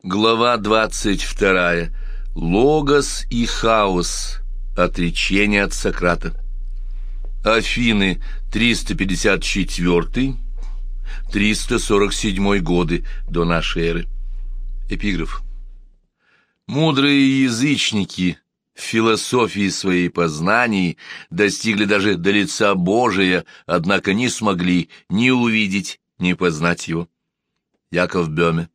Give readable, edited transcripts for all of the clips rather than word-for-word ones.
Глава 22. Логос и хаос. Отречение от Сократа. Афины, 354-347 годы до нашей эры. Эпиграф. Мудрые язычники в философии своей познаний достигли даже до лица Божия, однако не смогли ни увидеть, ни познать его. Яков Бёме.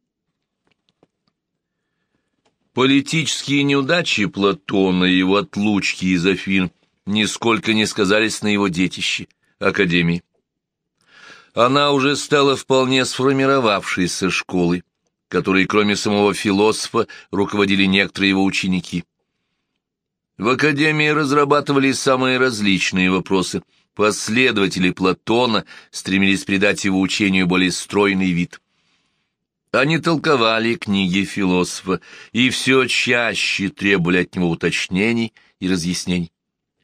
Политические неудачи Платона и его отлучки из Афин нисколько не сказались на его детище, Академии. Она уже стала вполне сформировавшейся школой, которой, кроме самого философа, руководили некоторые его ученики. В Академии разрабатывали самые различные вопросы. Последователи Платона стремились придать его учению более стройный вид. Они толковали книги философа и все чаще требовали от него уточнений и разъяснений.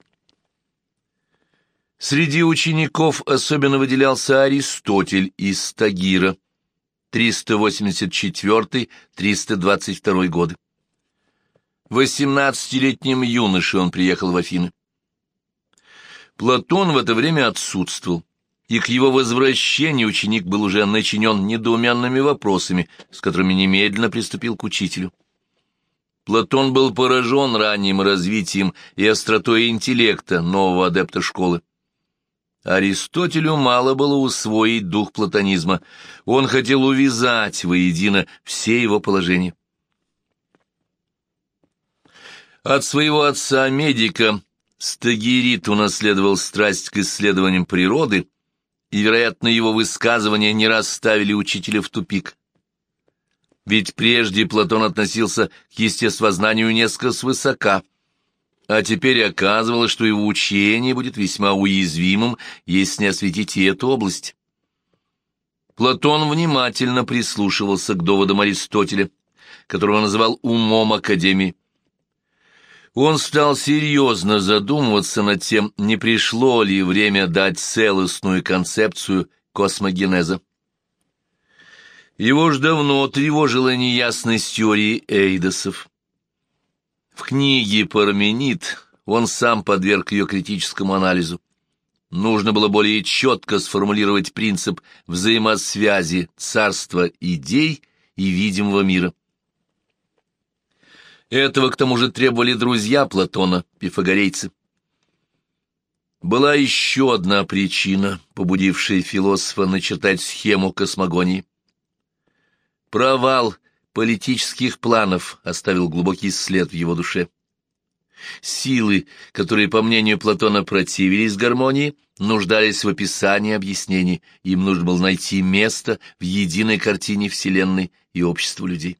Среди учеников особенно выделялся Аристотель из Стагира, 384-322 годы. 18-летним юношей он приехал в Афины. Платон в это время отсутствовал, и к его возвращению ученик был уже начинен недоуменными вопросами, с которыми немедленно приступил к учителю. Платон был поражен ранним развитием и остротой интеллекта нового адепта школы. Аристотелю мало было усвоить дух платонизма, он хотел увязать воедино все его положения. От своего отца-медика Стагирит унаследовал страсть к исследованиям природы, и, вероятно, его высказывания не расставили учителя в тупик. Ведь прежде Платон относился к естествознанию несколько свысока, а теперь оказывалось, что его учение будет весьма уязвимым, если не осветить и эту область. Платон внимательно прислушивался к доводам Аристотеля, которого называл умом Академии. Он стал серьезно задумываться над тем, не пришло ли время дать целостную концепцию космогенеза. Его ж давно тревожила неясность теории эйдосов. В книге «Парменид» он сам подверг ее критическому анализу. Нужно было более четко сформулировать принцип взаимосвязи царства идей и видимого мира. Этого, к тому же, требовали друзья Платона, пифагорейцы. Была еще одна причина, побудившая философа начертать схему космогонии. Провал политических планов оставил глубокий след в его душе. Силы, которые, по мнению Платона, противились гармонии, нуждались в описании и объяснении, им нужно было найти место в единой картине Вселенной и общества людей.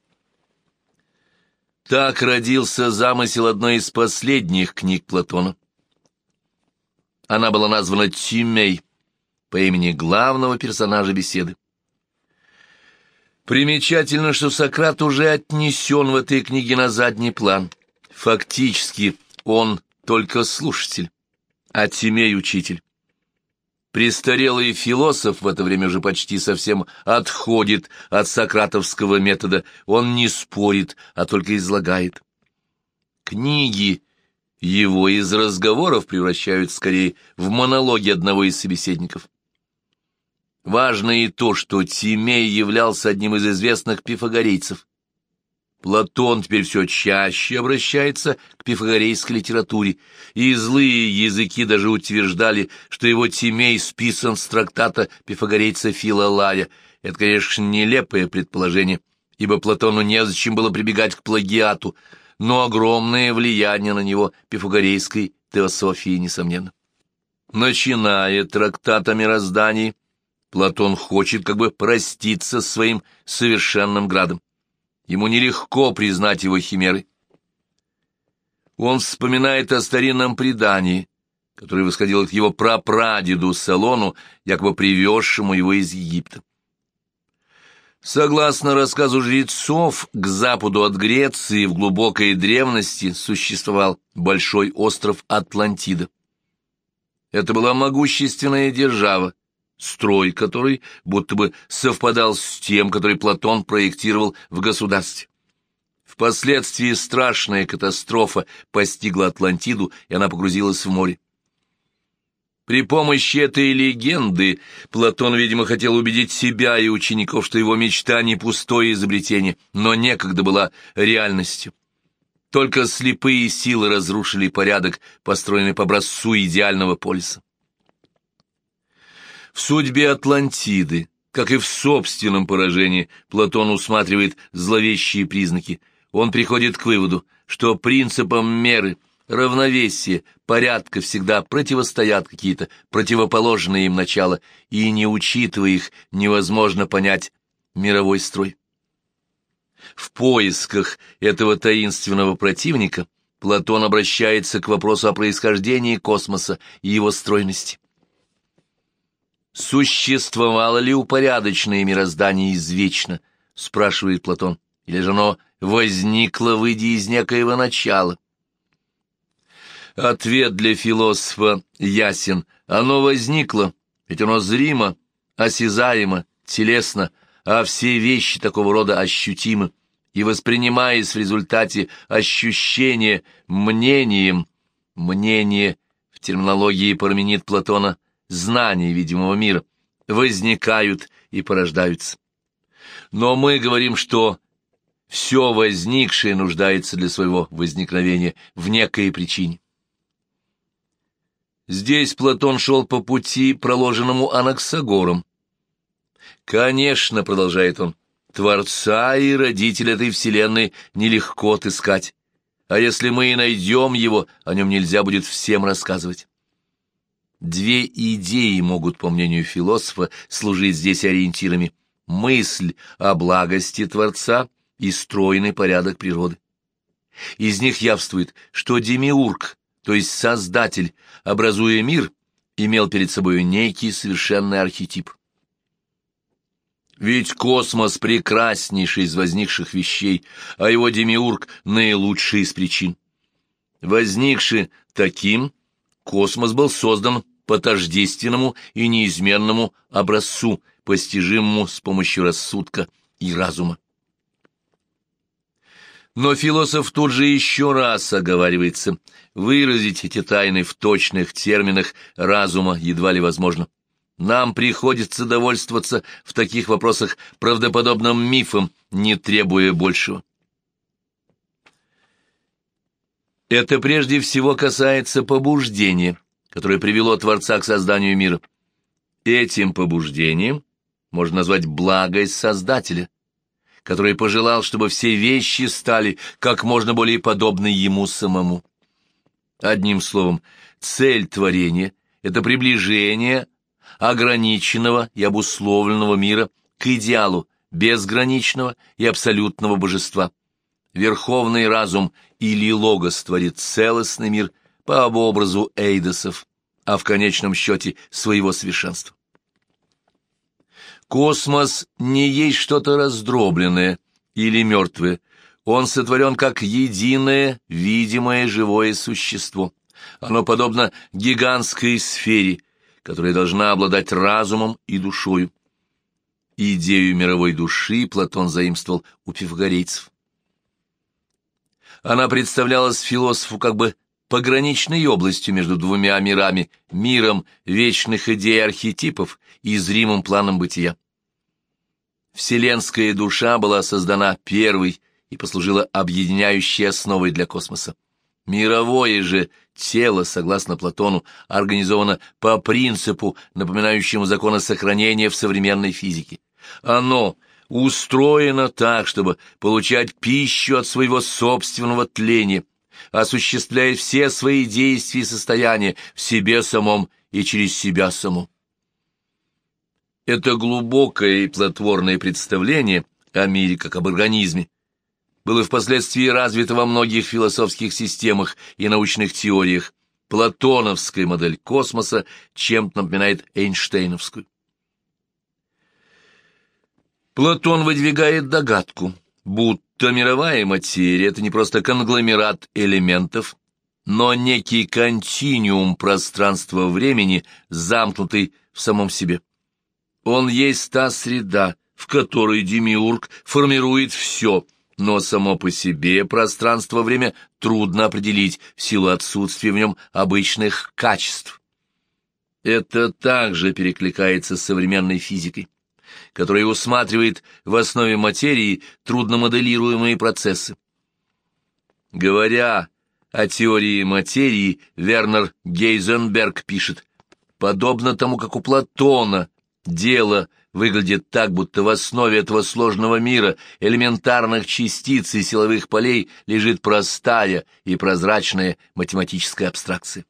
Так родился замысел одной из последних книг Платона. Она была названа «Тимей» по имени главного персонажа беседы. Примечательно, что Сократ уже отнесен в этой книге на задний план. Фактически он только слушатель, а Тимей — учитель. Престарелый философ в это время уже почти совсем отходит от сократовского метода, он не спорит, а только излагает. Книги его из разговоров превращают скорее в монологи одного из собеседников. Важно и то, что Тимей являлся одним из известных пифагорейцев. Платон теперь все чаще обращается к пифагорейской литературе, и злые языки даже утверждали, что его Тимей списан с трактата пифагорейца Филолая. Это, конечно, нелепое предположение, ибо Платону незачем было прибегать к плагиату, но огромное влияние на него пифагорейской теософии, несомненно. Начиная трактат о мироздании, Платон хочет как бы проститься с своим совершенным градом. Ему нелегко признать его химеры. Он вспоминает о старинном предании, которое восходило к его прапрадеду Салону, якобы привезшему его из Египта. Согласно рассказу жрецов, к западу от Греции в глубокой древности существовал большой остров Атлантида. Это была могущественная держава, строй который будто бы совпадал с тем, который Платон проектировал в государстве. Впоследствии страшная катастрофа постигла Атлантиду, и она погрузилась в море. При помощи этой легенды Платон, видимо, хотел убедить себя и учеников, что его мечта не пустое изобретение, но некогда была реальностью. Только слепые силы разрушили порядок, построенный по образцу идеального полиса. В судьбе Атлантиды, как и в собственном поражении, Платон усматривает зловещие признаки. Он приходит к выводу, что принципам меры, равновесия, порядка всегда противостоят какие-то противоположные им начала, и, не учитывая их, невозможно понять мировой строй. В поисках этого таинственного противника Платон обращается к вопросу о происхождении космоса и его стройности. «Существовало ли упорядоченное мироздание извечно?» — спрашивает Платон. «Или же оно возникло, выйдя из некоего начала?» Ответ для философа ясен. Оно возникло, ведь оно зримо, осязаемо, телесно, а все вещи такого рода ощутимы, и, воспринимаясь в результате ощущения мнением, мнение в терминологии Парменид Платона знания видимого мира, возникают и порождаются. Но мы говорим, что все возникшее нуждается для своего возникновения в некой причине. Здесь Платон шел по пути, проложенному Анаксагором. «Конечно, — продолжает он, — Творца и Родителя этой вселенной нелегко отыскать, а если мы и найдем его, о нем нельзя будет всем рассказывать». Две идеи могут, по мнению философа, служить здесь ориентирами: мысль о благости Творца и стройный порядок природы. Из них явствует, что Демиург, то есть Создатель, образуя мир, имел перед собой некий совершенный архетип. Ведь космос прекраснейший из возникших вещей, а его Демиург наилучший из причин. Возникший таким, космос был создан по тождественному и неизменному образцу, постижимому с помощью рассудка и разума. Но философ тут же еще раз оговаривается: выразить эти тайны в точных терминах разума едва ли возможно. Нам приходится довольствоваться в таких вопросах правдоподобным мифом, не требуя большего. Это прежде всего касается побуждения, которое привело Творца к созданию мира. Этим побуждением можно назвать благость Создателя, который пожелал, чтобы все вещи стали как можно более подобны ему самому. Одним словом, цель творения — это приближение ограниченного и обусловленного мира к идеалу безграничного и абсолютного божества. Верховный разум или логос творит целостный мир по образу эйдосов, а в конечном счете своего совершенства. Космос не есть что-то раздробленное или мертвое. Он сотворен как единое, видимое, живое существо. Оно подобно гигантской сфере, которая должна обладать разумом и душою. Идею мировой души Платон заимствовал у пифагорейцев. Она представлялась философу как бы пограничной областью между двумя мирами, миром вечных идей архетипов и зримым планом бытия. Вселенская душа была создана первой и послужила объединяющей основой для космоса. Мировое же тело, согласно Платону, организовано по принципу, напоминающему законы сохранения в современной физике. Оно устроено так, чтобы получать пищу от своего собственного тления, осуществляя все свои действия и состояния в себе самом и через себя саму. Это глубокое и плодотворное представление о мире как об организме было впоследствии развито во многих философских системах и научных теориях. Платоновская модель космоса чем-то напоминает Эйнштейновскую. Платон выдвигает догадку, будто мировая материя — это не просто конгломерат элементов, но некий континуум пространства-времени, замкнутый в самом себе. Он есть та среда, в которой демиург формирует все, но само по себе пространство-время трудно определить в силу отсутствия в нем обычных качеств. Это также перекликается с современной физикой, которая усматривает в основе материи трудномоделируемые процессы. Говоря о теории материи, Вернер Гейзенберг пишет: «Подобно тому, как у Платона дело выглядит так, будто в основе этого сложного мира элементарных частиц и силовых полей лежит простая и прозрачная математическая абстракция».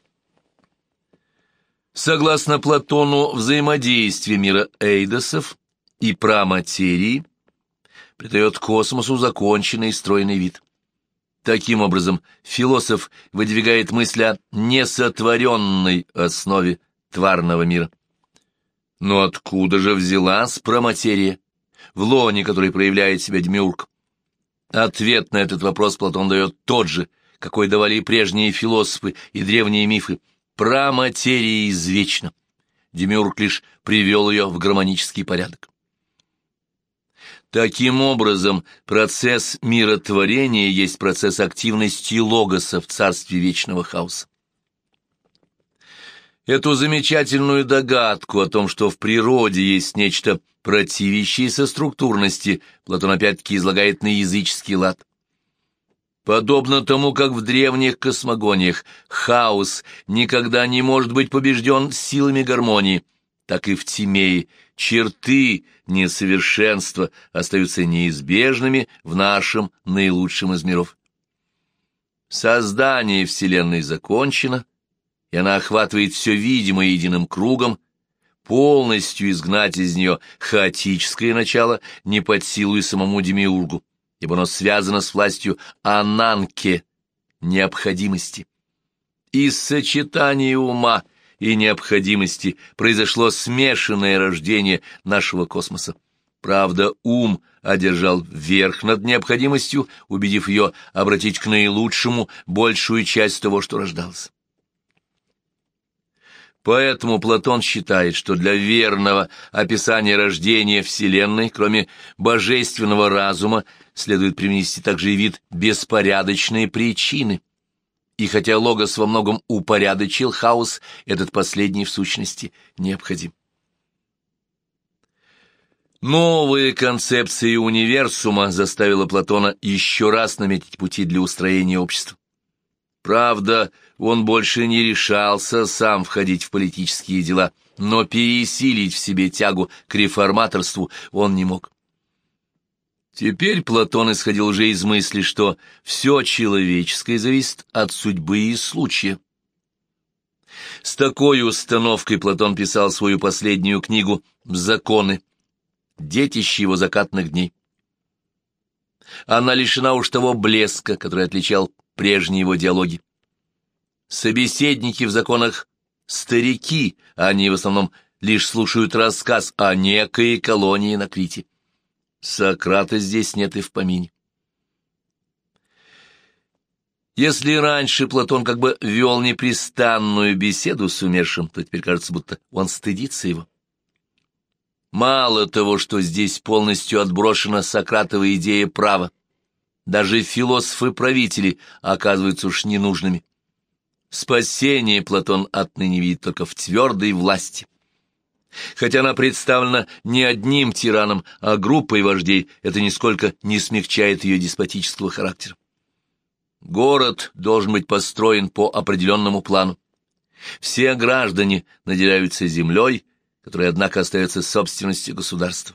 Согласно Платону, взаимодействие мира эйдосов и праматерии придает космосу законченный и стройный вид. Таким образом, философ выдвигает мысль о несотворенной основе тварного мира. Но откуда же взялась праматерия, в лоне которой проявляет себя демиург? Ответ на этот вопрос Платон дает тот же, какой давали и прежние философы и древние мифы. Праматерия извечна. Демиург лишь привел ее в гармонический порядок. Таким образом, процесс миротворения есть процесс активности логоса в царстве вечного хаоса. Эту замечательную догадку о том, что в природе есть нечто противящееся структурности, Платон опять-таки излагает на языческий лад. Подобно тому, как в древних космогониях хаос никогда не может быть побежден силами гармонии, так и в Тимее черты несовершенства остаются неизбежными в нашем наилучшем из миров. Создание Вселенной закончено, и она охватывает все видимое единым кругом. Полностью изгнать из нее хаотическое начало не под силу и самому демиургу, ибо оно связано с властью ананке, необходимости. Из сочетания ума и необходимости произошло смешанное рождение нашего космоса. Правда, ум одержал верх над необходимостью, убедив ее обратить к наилучшему большую часть того, что рождалось. Поэтому Платон считает, что для верного описания рождения Вселенной, кроме божественного разума, следует привнести также и вид беспорядочные причины. И хотя логос во многом упорядочил хаос, этот последний в сущности необходим. Новая концепция универсума заставила Платона еще раз наметить пути для устроения общества. Правда, он больше не решался сам входить в политические дела, но пересилить в себе тягу к реформаторству он не мог. Теперь Платон исходил уже из мысли, что все человеческое зависит от судьбы и случая. С такой установкой Платон писал свою последнюю книгу «Законы», детище его закатных дней. Она лишена уж того блеска, который отличал прежние его диалоги. Собеседники в законах старики, а они в основном лишь слушают рассказ о некой колонии на Крите. Сократа здесь нет и в помине. Если раньше Платон как бы вел непрестанную беседу с умершим, то теперь кажется, будто он стыдится его. Мало того, что здесь полностью отброшена Сократова идея права, даже философы-правители оказываются уж ненужными. Спасение Платон отныне видит только в твердой власти. Хотя она представлена не одним тираном, а группой вождей, это нисколько не смягчает ее деспотического характера. Город должен быть построен по определенному плану. Все граждане наделяются землей, которая, однако, остается собственностью государства.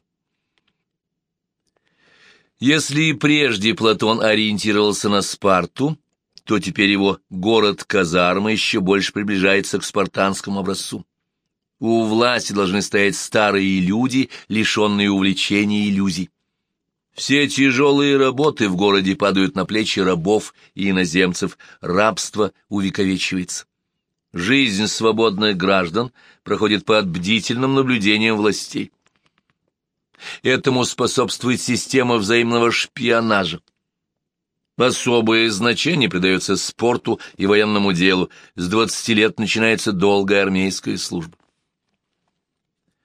Если и прежде Платон ориентировался на Спарту, то теперь его город-казарма еще больше приближается к спартанскому образцу. У власти должны стоять старые люди, лишенные увлечений и иллюзий. Все тяжелые работы в городе падают на плечи рабов и иноземцев, рабство увековечивается. Жизнь свободных граждан проходит под бдительным наблюдением властей. Этому способствует система взаимного шпионажа. Особое значение придается спорту и военному делу. С 20 лет начинается долгая армейская служба.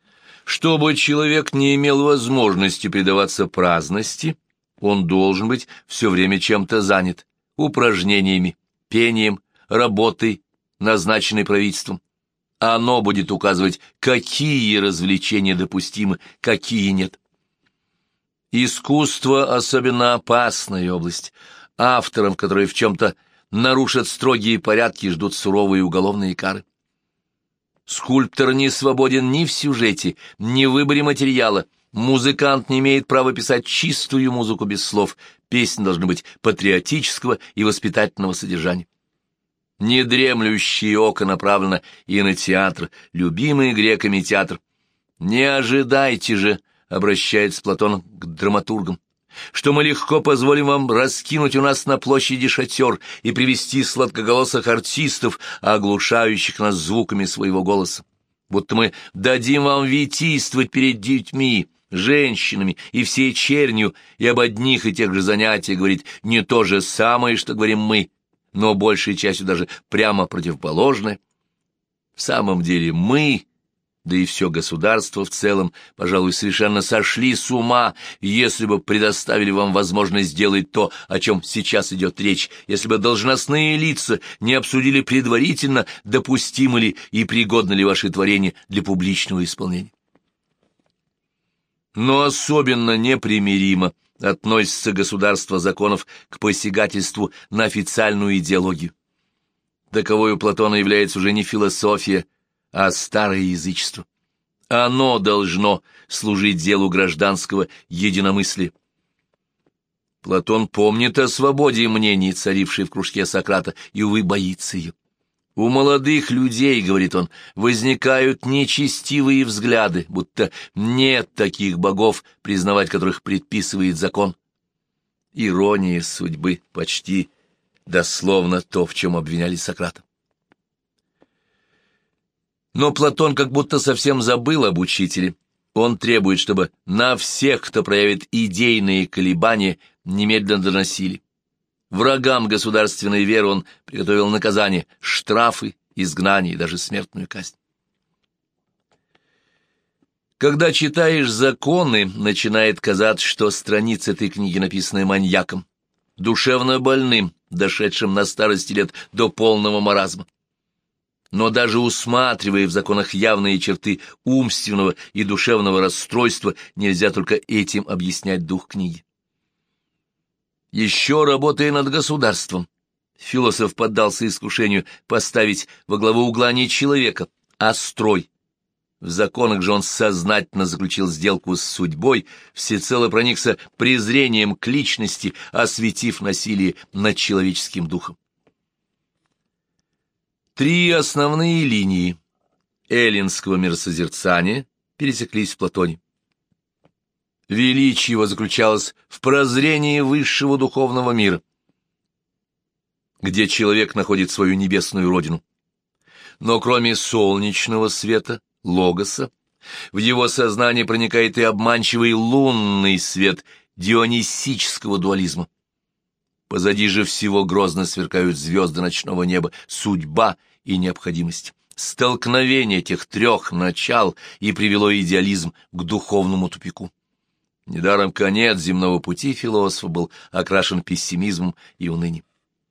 Чтобы человек не имел возможности предаваться праздности, он должен быть все время чем-то занят, упражнениями, пением, работой, назначенной правительством. Оно будет указывать, какие развлечения допустимы, какие нет. Искусство — особенно опасная область. Авторам, которые в чем-то нарушат строгие порядки, ждут суровые уголовные кары. Скульптор не свободен ни в сюжете, ни в выборе материала. Музыкант не имеет права писать чистую музыку без слов. Песни должны быть патриотического и воспитательного содержания. Недремлющее око направлено и на театр, любимый греками театр. «Не ожидайте же», — обращается Платон к драматургам, «что мы легко позволим вам раскинуть у нас на площади шатер и привести сладкоголосых артистов, оглушающих нас звуками своего голоса. Будто мы дадим вам витийствовать перед детьми, женщинами и всей чернью, и об одних и тех же занятиях говорить не то же самое, что говорим мы, но большей частью даже прямо противоположное. В самом деле мы, да и все государство в целом, пожалуй, совершенно сошли с ума, если бы предоставили вам возможность сделать то, о чем сейчас идет речь, если бы должностные лица не обсудили предварительно, допустимы ли и пригодны ли ваши творения для публичного исполнения. Но особенно непримиримо относится государство законов к посягательству на официальную идеологию. Таковой у Платона является уже не философия, а старое язычество. Оно должно служить делу гражданского единомыслия. Платон помнит о свободе мнений, царившей в кружке Сократа, и, увы, боится ее. У молодых людей, говорит он, возникают нечестивые взгляды, будто нет таких богов, признавать которых предписывает закон. Ирония судьбы, почти дословно то, в чем обвиняли Сократа. Но Платон как будто совсем забыл об учителе. Он требует, чтобы на всех, кто проявит идейные колебания, немедленно доносили. Врагам государственной веры он приготовил наказание, штрафы, изгнание и даже смертную казнь. Когда читаешь законы, начинает казаться, что страницы этой книги написаны маньяком, душевно больным, дошедшим на старости лет до полного маразма. Но даже усматривая в законах явные черты умственного и душевного расстройства, нельзя только этим объяснять дух книги. Еще работая над государством, философ поддался искушению поставить во главу угла не человека, а строй. В законах же он сознательно заключил сделку с судьбой, всецело проникся презрением к личности, осветив насилие над человеческим духом. Три основные линии эллинского миросозерцания пересеклись в Платоне. Величие его заключалось в прозрении высшего духовного мира, где человек находит свою небесную родину. Но кроме солнечного света, логоса, в его сознание проникает и обманчивый лунный свет дионисического дуализма. Позади же всего грозно сверкают звезды ночного неба, судьба и необходимость. Столкновение этих трех начал и привело идеализм к духовному тупику. Недаром конец земного пути философа был окрашен пессимизмом и унынием.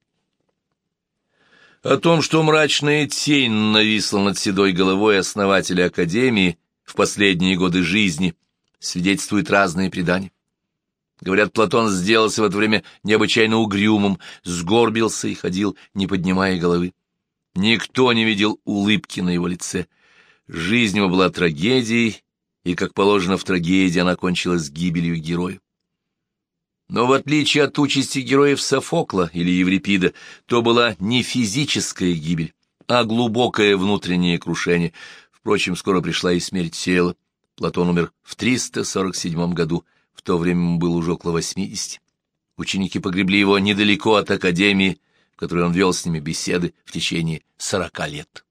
О том, что мрачная тень нависла над седой головой основателя Академии в последние годы жизни, свидетельствуют разные предания. Говорят, Платон сделался в это время необычайно угрюмым, сгорбился и ходил, не поднимая головы. Никто не видел улыбки на его лице. Жизнь его была трагедией, и, как положено в трагедии, она кончилась гибелью героя. Но в отличие от участи героев Софокла или Еврипида, то была не физическая гибель, а глубокое внутреннее крушение. Впрочем, скоро пришла и смерть тела. Платон умер в 347 году, в то время ему было уже около 80. Ученики погребли его недалеко от Академии, в которой он вел с ними беседы в течение 40 лет.